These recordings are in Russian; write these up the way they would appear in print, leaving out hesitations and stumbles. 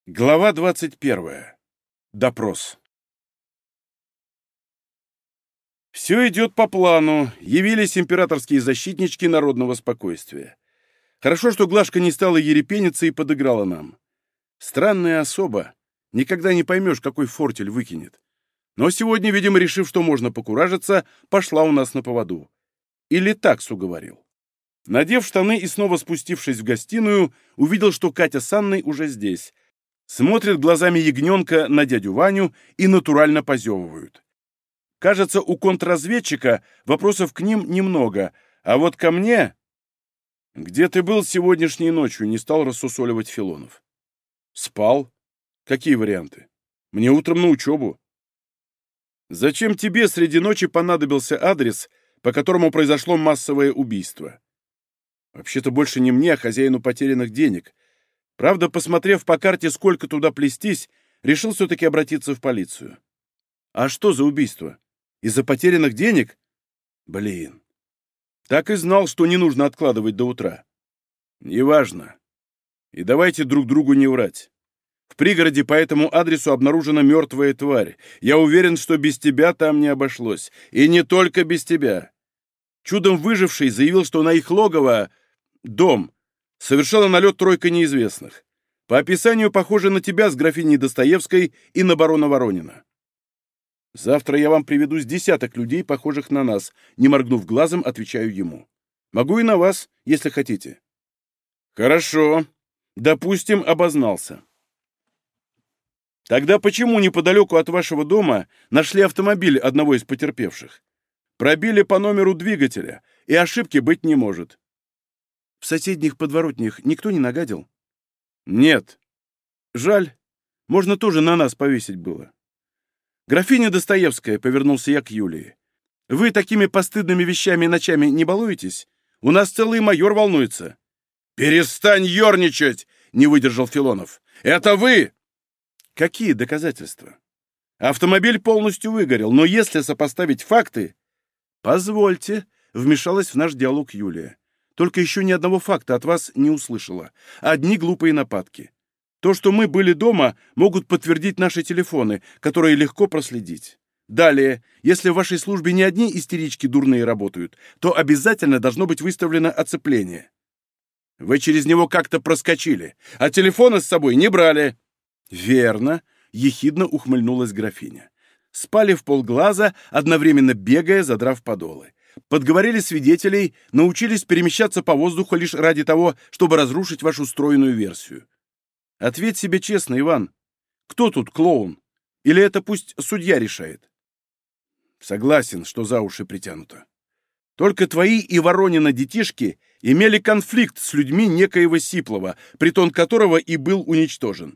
Глава 21. Допрос. Все идет по плану. Явились императорские защитнички народного спокойствия. Хорошо, что Глашка не стала ерепениться и подыграла нам. Странная особа. Никогда не поймешь, какой фортель выкинет. Но сегодня, видимо, решив, что можно покуражиться, пошла у нас на поводу. Или такс уговорил. Надев штаны и снова спустившись в гостиную, увидел, что Катя с Анной уже здесь. Смотрят глазами ягненка на дядю Ваню и натурально позевывают. Кажется, у контрразведчика вопросов к ним немного, а вот ко мне... «Где ты был сегодняшней ночью?» — не стал рассусоливать Филонов. «Спал. Какие варианты? Мне утром на учебу». «Зачем тебе среди ночи понадобился адрес, по которому произошло массовое убийство?» «Вообще-то больше не мне, а хозяину потерянных денег. Правда, посмотрев по карте, сколько туда плестись, решил все-таки обратиться в полицию». «А что за убийство? Из-за потерянных денег?» «Блин. Так и знал, что не нужно откладывать до утра». «Неважно. И давайте друг другу не врать. В пригороде по этому адресу обнаружена мертвая тварь. Я уверен, что без тебя там не обошлось. И не только без тебя. Чудом выживший заявил, что на их логово, дом, совершила налет тройка неизвестных. По описанию похоже на тебя с графиней Достоевской и на барона Воронина. Завтра я вам приведу с десяток людей, похожих на нас. Не моргнув глазом, отвечаю ему. Могу и на вас, если хотите». «Хорошо. Допустим, обознался. Тогда почему неподалеку от вашего дома нашли автомобиль одного из потерпевших? Пробили по номеру двигателя, и ошибки быть не может». «В соседних подворотнях никто не нагадил?» «Нет. Жаль. Можно тоже на нас повесить было». «Графиня Достоевская», — повернулся я к Юлии. «Вы такими постыдными вещами ночами не балуетесь? У нас целый майор волнуется». «Перестань ерничать!» — не выдержал Филонов. «Это вы!» «Какие доказательства?» «Автомобиль полностью выгорел, но если сопоставить факты...» «Позвольте», — вмешалась в наш диалог Юлия. «Только еще ни одного факта от вас не услышала. Одни глупые нападки. То, что мы были дома, могут подтвердить наши телефоны, которые легко проследить. Далее, если в вашей службе не одни истерички дурные работают, то обязательно должно быть выставлено оцепление. Вы через него как-то проскочили, а телефоны с собой не брали». «Верно», — ехидно ухмыльнулась графиня. «Спали в полглаза, одновременно бегая, задрав подолы. Подговорили свидетелей, научились перемещаться по воздуху лишь ради того, чтобы разрушить вашу стройную версию. Ответь себе честно, Иван. Кто тут клоун? Или это пусть судья решает?» «Согласен, что за уши притянуто. Только твои и Воронина детишки имели конфликт с людьми некоего Сиплова, притон которого и был уничтожен.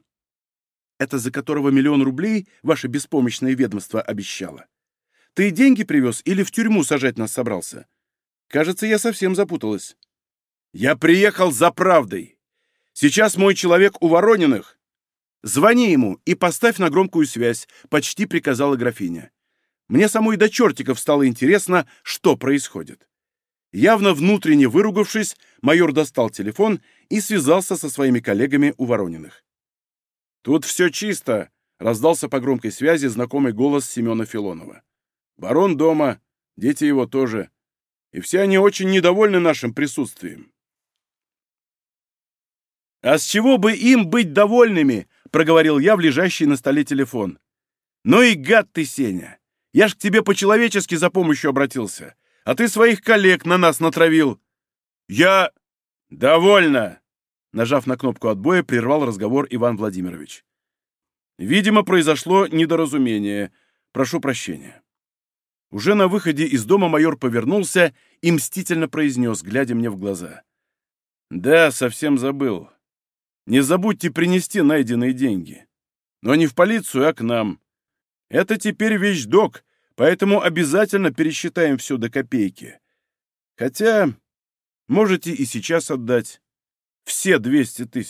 Это за которого 1 000 000 рублей ваше беспомощное ведомство обещало. Ты деньги привез или в тюрьму сажать нас собрался? Кажется, я совсем запуталась». «Я приехал за правдой. Сейчас мой человек у Ворониных». «Звони ему и поставь на громкую связь», — почти приказала графиня. Мне самой до чертиков стало интересно, что происходит. Явно внутренне выругавшись, майор достал телефон и связался со своими коллегами у Ворониных. «Тут все чисто», — раздался по громкой связи знакомый голос Семена Филонова. «Барон дома, дети его тоже. И все они очень недовольны нашим присутствием». «А с чего бы им быть довольными?» — проговорил я в лежащий на столе телефон. «Ну и гад ты, Сеня! Я ж к тебе по-человечески за помощью обратился, а ты своих коллег на нас натравил». «Я... довольно!» Нажав на кнопку отбоя, прервал разговор Иван Владимирович. «Видимо, произошло недоразумение. Прошу прощения». Уже на выходе из дома майор повернулся и мстительно произнес, глядя мне в глаза. «Да, совсем забыл. Не забудьте принести найденные деньги. Но не в полицию, а к нам. Это теперь вещдок, поэтому обязательно пересчитаем все до копейки. Хотя можете и сейчас отдать. Все 200 000.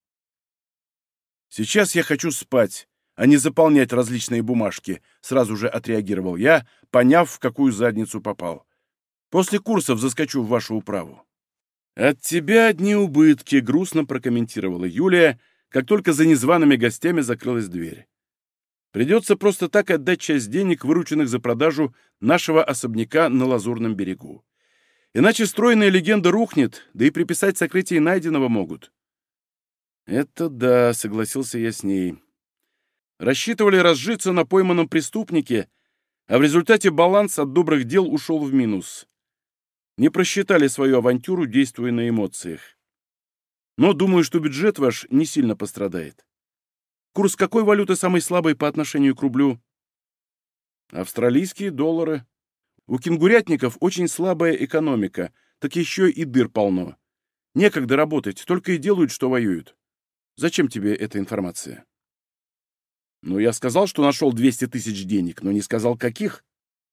Сейчас я хочу спать, а не заполнять различные бумажки», — сразу же отреагировал я, поняв, в какую задницу попал. «После курсов заскочу в вашу управу». «От тебя одни убытки», — грустно прокомментировала Юлия, как только за незваными гостями закрылась дверь. Придется просто так отдать часть денег, вырученных за продажу нашего особняка на Лазурном берегу. Иначе стройная легенда рухнет, да и приписать сокрытие найденного могут. «Это да», — согласился я с ней. Рассчитывали разжиться на пойманном преступнике, а в результате баланс от добрых дел ушел в минус. Не просчитали свою авантюру, действуя на эмоциях. Но думаю, что бюджет ваш не сильно пострадает. Курс какой валюты самый слабый по отношению к рублю? Австралийские доллары. У кенгурятников очень слабая экономика, так еще и дыр полно. Некогда работать, только и делают, что воюют. Зачем тебе эта информация? Ну, я сказал, что нашел 200 тысяч денег, но не сказал, каких.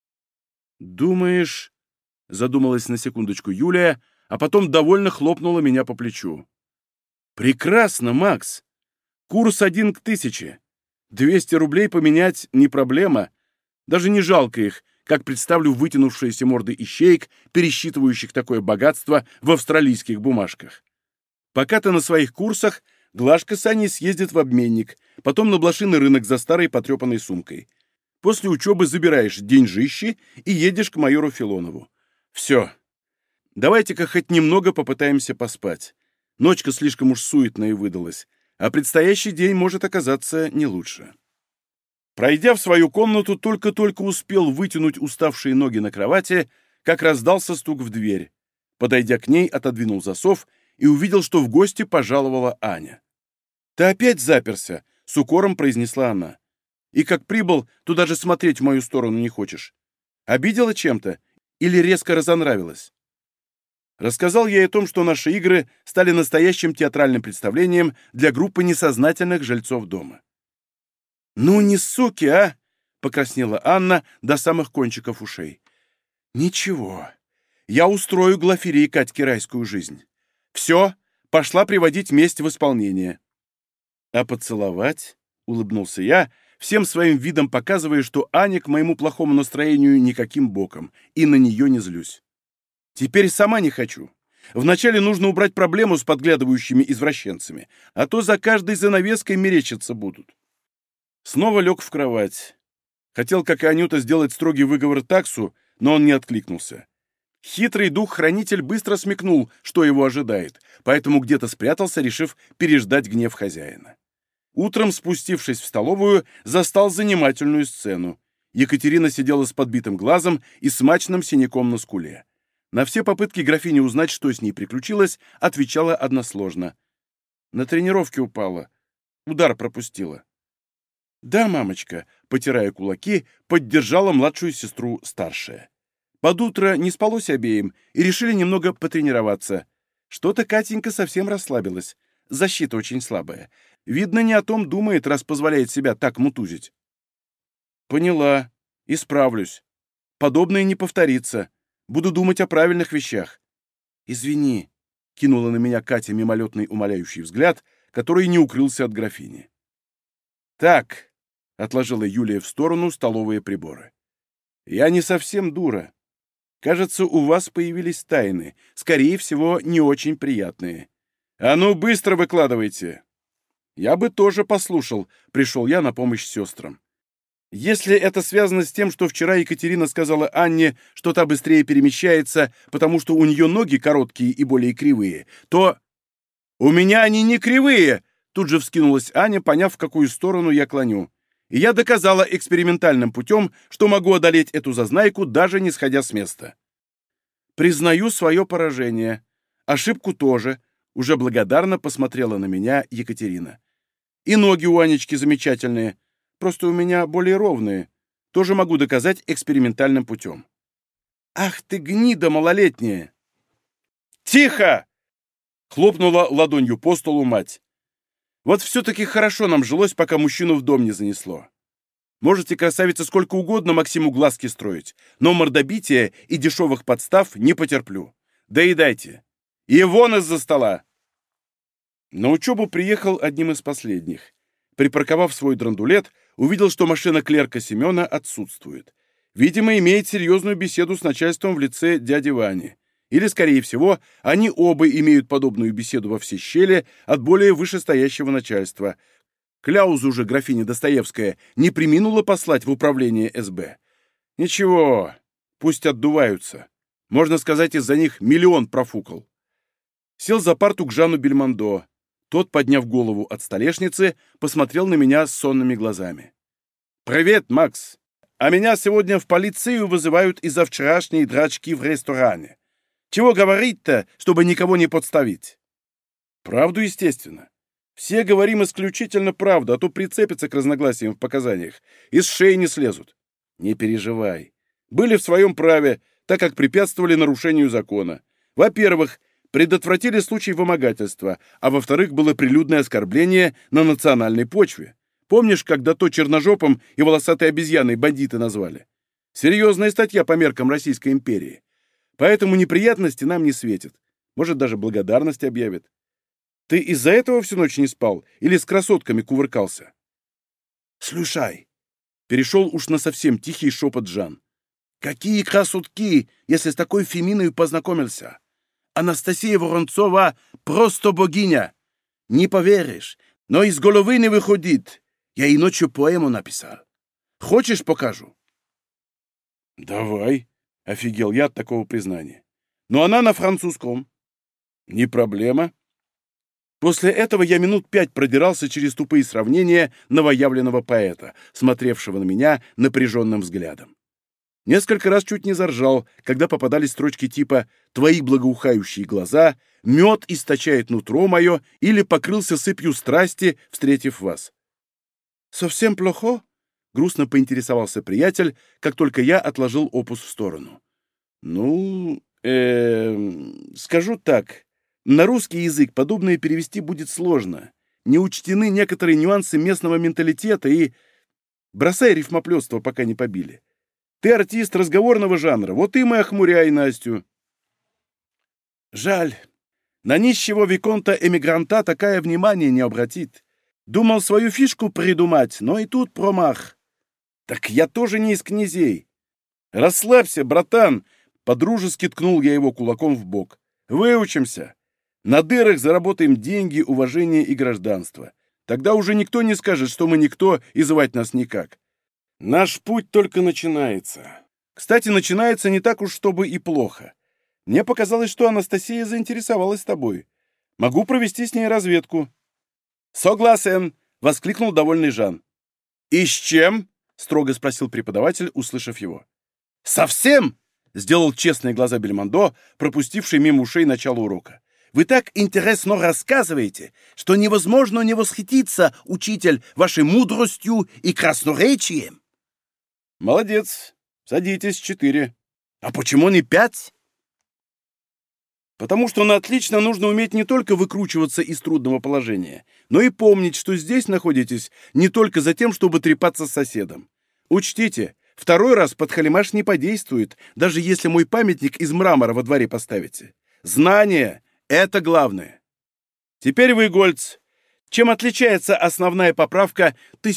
Думаешь, задумалась на секундочку Юлия, а потом довольно хлопнула меня по плечу. Прекрасно, Макс. Курс 1 к 1000. 200 рублей поменять не проблема. Даже не жалко их, как представлю вытянувшиеся морды ищеек, пересчитывающих такое богатство в австралийских бумажках. Пока ты на своих курсах, Глашка с Аней съездит в обменник, потом на блошиный рынок за старой потрепанной сумкой. После учебы забираешь деньжищи и едешь к майору Филонову. Все. Давайте-ка хоть немного попытаемся поспать. Ночка слишком уж суетная выдалась, а предстоящий день может оказаться не лучше. Пройдя в свою комнату, только-только успел вытянуть уставшие ноги на кровати, как раздался стук в дверь. Подойдя к ней, отодвинул засов и увидел, что в гости пожаловала Аня. «Ты опять заперся?» — с укором произнесла она. «И как прибыл, то даже смотреть в мою сторону не хочешь. Обидела чем-то или резко разонравилась?» Рассказал ей о том, что наши игры стали настоящим театральным представлением для группы несознательных жильцов дома. «Ну не суки, а!» — покраснела Анна до самых кончиков ушей. «Ничего, я устрою Глафире и Катьке райскую жизнь. Все, пошла приводить месть в исполнение». «А поцеловать?» — улыбнулся я, всем своим видом показывая, что Аня к моему плохому настроению никаким боком, и на нее не злюсь. «Теперь сама не хочу. Вначале нужно убрать проблему с подглядывающими извращенцами, а то за каждой занавеской мерещиться будут». Снова лег в кровать. Хотел, как и Анюта, сделать строгий выговор таксу, но он не откликнулся. Хитрый дух-хранитель быстро смекнул, что его ожидает, поэтому где-то спрятался, решив переждать гнев хозяина. Утром, спустившись в столовую, застал занимательную сцену. Екатерина сидела с подбитым глазом и смачным синяком на скуле. На все попытки графини узнать, что с ней приключилось, отвечала односложно. На тренировке упала. Удар пропустила. «Да, мамочка», — потирая кулаки, поддержала младшую сестру старшая. Под утро не спалось обеим и решили немного потренироваться. Что-то Катенька совсем расслабилась. Защита очень слабая. Видно, не о том думает, раз позволяет себя так мутузить. «Поняла. Исправлюсь. Подобное не повторится. Буду думать о правильных вещах». «Извини», — кинула на меня Катя мимолетный умоляющий взгляд, который не укрылся от графини. «Так», — отложила Юлия в сторону столовые приборы. «Я не совсем дура. Кажется, у вас появились тайны, скорее всего, не очень приятные. А ну, быстро выкладывайте!» «Я бы тоже послушал», — пришел я на помощь сестрам. «Если это связано с тем, что вчера Екатерина сказала Анне, что та быстрее перемещается, потому что у нее ноги короткие и более кривые, то...» «У меня они не кривые!» — тут же вскинулась Аня, поняв, в какую сторону я клоню. «И я доказала экспериментальным путем, что могу одолеть эту зазнайку, даже не сходя с места». «Признаю свое поражение. Ошибку тоже», — уже благодарно посмотрела на меня Екатерина. «И ноги у Анечки замечательные. Просто у меня более ровные. Тоже могу доказать экспериментальным путем». «Ах ты, гнида малолетняя!» «Тихо!» — хлопнула ладонью по столу мать. «Вот все-таки хорошо нам жилось, пока мужчину в дом не занесло. Можете, красавица, сколько угодно Максиму глазки строить, но мордобития и дешевых подстав не потерплю. Доедайте. И вон из-за стола!» На учебу приехал одним из последних. Припарковав свой драндулет, увидел, что машина клерка Семена отсутствует. Видимо, имеет серьезную беседу с начальством в лице дяди Вани. Или, скорее всего, они оба имеют подобную беседу во все щели от более вышестоящего начальства. Кляузу же графиня Достоевская не преминула послать в управление СБ. Ничего, пусть отдуваются. Можно сказать, из-за них миллион профукал. Сел за парту к Жану Бельмондо. Тот, подняв голову от столешницы, посмотрел на меня с сонными глазами. «Привет, Макс! А меня сегодня в полицию вызывают из-за вчерашней драчки в ресторане. Чего говорить-то, чтобы никого не подставить?» «Правду, естественно. Все говорим исключительно правду, а то прицепятся к разногласиям в показаниях. Из шеи не слезут. Не переживай. Были в своем праве, так как препятствовали нарушению закона. Во-первых, предотвратили случай вымогательства, а во-вторых, было прилюдное оскорбление на национальной почве. Помнишь, когда то черножопом и волосатой обезьяной бандиты назвали? Серьезная статья по меркам Российской империи. Поэтому неприятности нам не светят. Может, даже благодарность объявят. Ты из-за этого всю ночь не спал или с красотками кувыркался? Слушай, перешел уж на совсем тихий шепот Жан. Какие красотки, если с такой Феминой познакомился? Анастасия Воронцова просто богиня. Не поверишь, но из головы не выходит. Я ей ночью поэму написал. Хочешь, покажу? Давай, офигел я от такого признания. Но она на французском. Не проблема. После этого я минут 5 продирался через тупые сравнения новоявленного поэта, смотревшего на меня напряженным взглядом. Несколько раз чуть не заржал, когда попадались строчки типа «Твои благоухающие глаза», «Мед источает нутро мое» или «Покрылся сыпью страсти, встретив вас». «Совсем плохо?» — грустно поинтересовался приятель, как только я отложил опус в сторону. «Ну, скажу так, на русский язык подобное перевести будет сложно. Не учтены некоторые нюансы местного менталитета и... Бросай рифмоплётство, пока не побили. Ты артист разговорного жанра, вот им и охмуряй Настю». «Жаль. На нищего виконта-эмигранта такое внимание не обратит. Думал свою фишку придумать, но и тут промах». «Так я тоже не из князей». «Расслабься, братан!» — подружески ткнул я его кулаком в бок. «Выучимся. На дырах заработаем деньги, уважение и гражданство. Тогда уже никто не скажет, что мы никто и звать нас никак. Наш путь только начинается. Кстати, начинается не так уж, чтобы и плохо. Мне показалось, что Анастасия заинтересовалась тобой. Могу провести с ней разведку». «Согласен!» — воскликнул довольный Жан. «И с чем?» — строго спросил преподаватель, услышав его. «Совсем?» — сделал честные глаза Бельмондо, пропустивший мимо ушей начало урока. «Вы так интересно рассказываете, что невозможно не восхититься, учитель, вашей мудростью и красноречием». «Молодец. Садитесь, 4. А почему не 5? «Потому что на отлично нужно уметь не только выкручиваться из трудного положения, но и помнить, что здесь находитесь не только за тем, чтобы трепаться с соседом. Учтите, второй раз подхалимаш не подействует, даже если мой памятник из мрамора во дворе поставите. Знание — это главное. Теперь вы, Гольц. Чем отличается основная поправка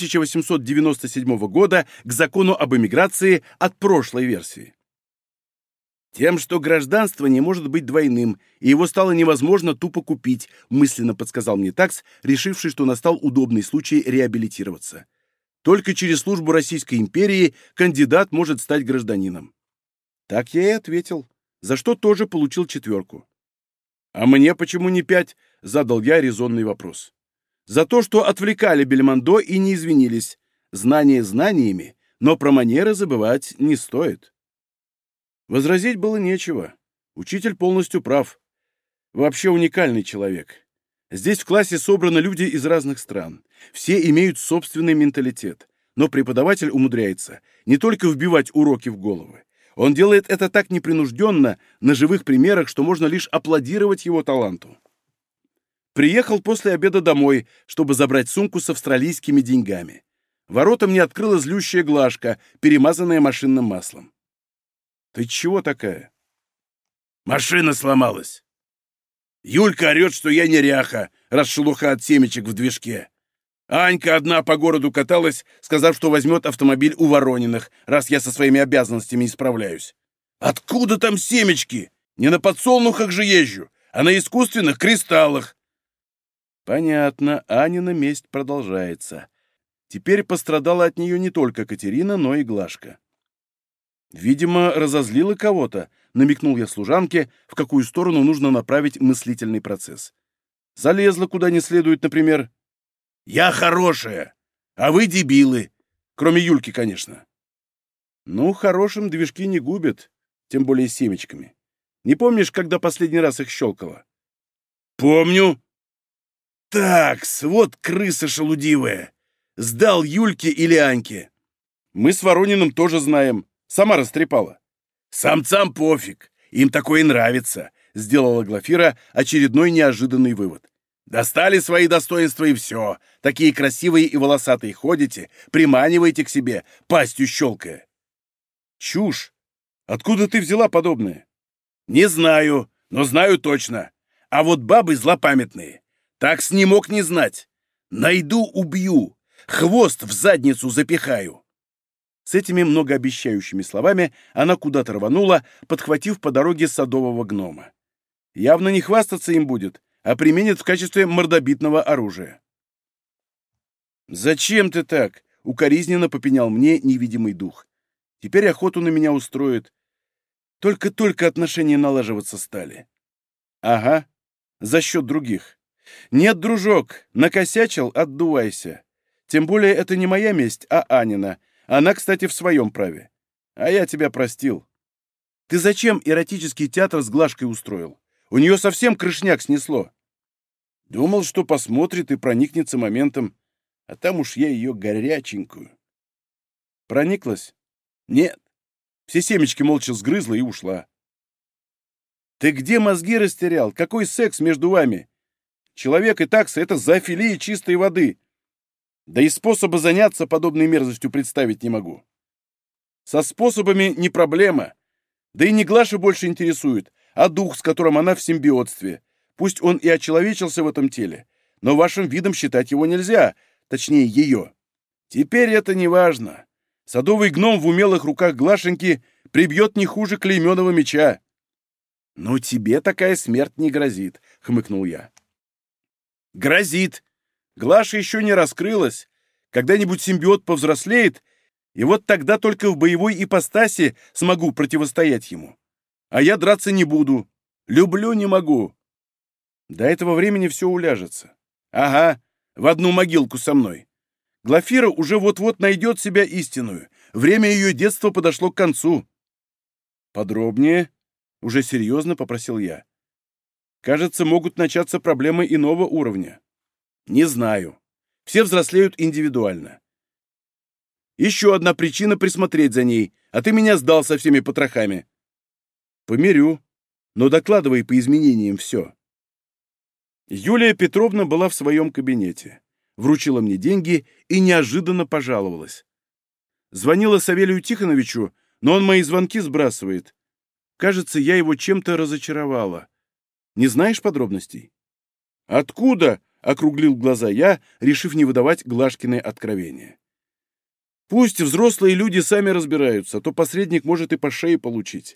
1897 года к закону об эмиграции от прошлой версии?» «Тем, что гражданство не может быть двойным, и его стало невозможно тупо купить», мысленно подсказал мне такс, решивший, что настал удобный случай реабилитироваться. «Только через службу Российской империи кандидат может стать гражданином». Так я и ответил, за что тоже получил 4. «А мне почему не 5?» — задал я резонный вопрос. «За то, что отвлекали Бельмондо и не извинились. Знания знаниями, но про манеры забывать не стоит». Возразить было нечего. Учитель полностью прав. Вообще уникальный человек. Здесь в классе собраны люди из разных стран. Все имеют собственный менталитет. Но преподаватель умудряется не только вбивать уроки в головы. Он делает это так непринужденно, на живых примерах, что можно лишь аплодировать его таланту. Приехал после обеда домой, чтобы забрать сумку с австралийскими деньгами. Ворота мне открыла злющая Глашка, перемазанная машинным маслом. «Ты чего такая?» «Машина сломалась. Юлька орет, что я неряха, раз шелуха от семечек в движке. Анька одна по городу каталась, сказав, что возьмет автомобиль у Ворониных, раз я со своими обязанностями не справляюсь. Откуда там семечки? Не на подсолнухах же езжу, а на искусственных кристаллах. Понятно, Анина месть продолжается. Теперь пострадала от нее не только Катерина, но и Глашка. Видимо, разозлила кого-то, намекнул я служанке, в какую сторону нужно направить мыслительный процесс. Залезла куда не следует, например. «Я хорошая, а вы дебилы!» Кроме Юльки, конечно. Ну, хорошим движки не губят, тем более семечками. Не помнишь, когда последний раз их щелкала? Помню. Такс, вот крыса шелудивая. Сдал Юльке или Аньке. Мы с Ворониным тоже знаем. Сама растрепала. Самцам пофиг, им такое нравится, сделала Глафира очередной неожиданный вывод. Достали свои достоинства и все. Такие красивые и волосатые ходите, приманиваете к себе, пастью щелкая. Чушь. Откуда ты взяла подобное? Не знаю, но знаю точно. А вот бабы злопамятные. Так не мог не знать. Найду, убью. Хвост в задницу запихаю. С этими многообещающими словами она куда-то рванула, подхватив по дороге садового гнома. Явно не хвастаться им будет, а применит в качестве мордобитного оружия. «Зачем ты так?» — укоризненно попенял мне невидимый дух. «Теперь охоту на меня устроит. Только-только отношения налаживаться стали». «Ага, за счет других. Нет, дружок, накосячил — отдувайся. Тем более это не моя месть, а Анина. Она, кстати, в своем праве. А я тебя простил. Ты зачем эротический театр с Глашкой устроил? У нее совсем крышняк снесло. Думал, что посмотрит и проникнется моментом, а там уж я ее горяченькую». «Прониклась?» «Нет. Все семечки молча сгрызла и ушла». «Ты где мозги растерял? Какой секс между вами? Человек и такса — это зоофилия чистой воды. Да и способа заняться подобной мерзостью представить не могу. Со способами не проблема. Да и не Глаша больше интересует, а дух, с которым она в симбиотстве. Пусть он и очеловечился в этом теле, но вашим видом считать его нельзя, точнее, ее. Теперь это не важно. Садовый гном в умелых руках Глашеньки прибьет не хуже клейменого меча». «Ну, тебе такая смерть не грозит», — хмыкнул я. «Грозит. Глаша еще не раскрылась. Когда-нибудь симбиот повзрослеет, и вот тогда только в боевой ипостаси смогу противостоять ему. А я драться не буду. Люблю не могу. До этого времени все уляжется. Ага, в одну могилку со мной. Глафира уже вот-вот найдет себя истинную. Время ее детства подошло к концу». «Подробнее?» — уже серьезно попросил я. «Кажется, могут начаться проблемы иного уровня». «Не знаю. Все взрослеют индивидуально. Еще одна причина присмотреть за ней, а ты меня сдал со всеми потрохами». «Помирю, но докладывай по изменениям все». Юлия Петровна была в своем кабинете, вручила мне деньги и неожиданно пожаловалась. Звонила Савелию Тихоновичу, но он мои звонки сбрасывает. Кажется, я его чем-то разочаровала. Не знаешь подробностей? «Откуда?» — округлил глаза я, решив не выдавать Глашкины откровения. «Пусть взрослые люди сами разбираются, а то посредник может и по шее получить».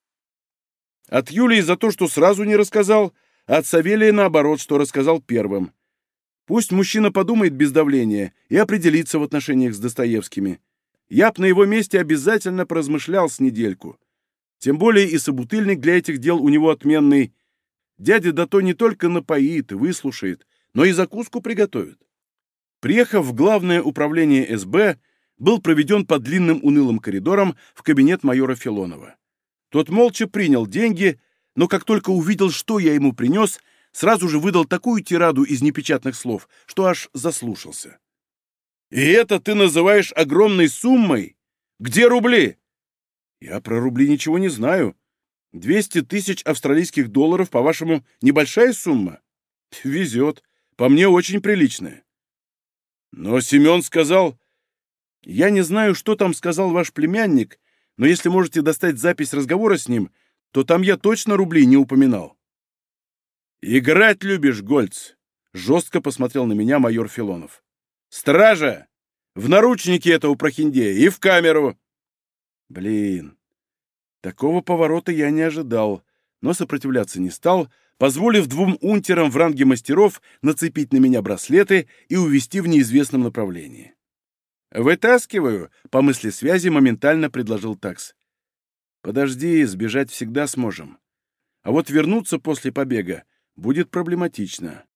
От Юлии за то, что сразу не рассказал, а от Савелия наоборот, что рассказал первым. Пусть мужчина подумает без давления и определится в отношениях с Достоевскими. Я б на его месте обязательно поразмышлял с недельку. Тем более и собутыльник для этих дел у него отменный. Дядя да то не только напоит и выслушает, но и закуску приготовит. Приехав в главное управление СБ, был проведен по длинным унылым коридорам в кабинет майора Филонова. Тот молча принял деньги, но как только увидел, что я ему принес, сразу же выдал такую тираду из непечатных слов, что аж заслушался. «И это ты называешь огромной суммой? Где рубли?» «Я про рубли ничего не знаю. 200 тысяч австралийских долларов, по-вашему, небольшая сумма?» «Везет. По мне очень приличная». «Но Семен сказал...» «Я не знаю, что там сказал ваш племянник, но если можете достать запись разговора с ним, то там я точно рубли не упоминал». «Играть любишь, Гольц?» — жестко посмотрел на меня майор Филонов. «Стража! В наручники этого прохиндея и в камеру!» Блин, такого поворота я не ожидал, но сопротивляться не стал, позволив двум унтерам в ранге мастеров нацепить на меня браслеты и увести в неизвестном направлении. «Вытаскиваю», — по мысли связи моментально предложил такс. «Подожди, сбежать всегда сможем. А вот вернуться после побега будет проблематично».